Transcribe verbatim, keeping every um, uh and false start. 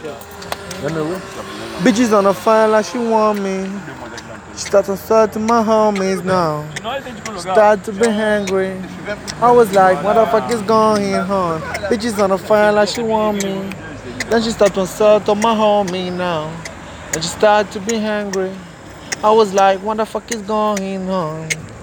You know it? Bitches on the fire like she want me. Start to start to my homies now. Start to be hungry. I was like, what the fuck is going on? Bitches on the fire like she want me. Then she start to start to my homie now. And she start to be hungry. I was like, what the fuck is going on?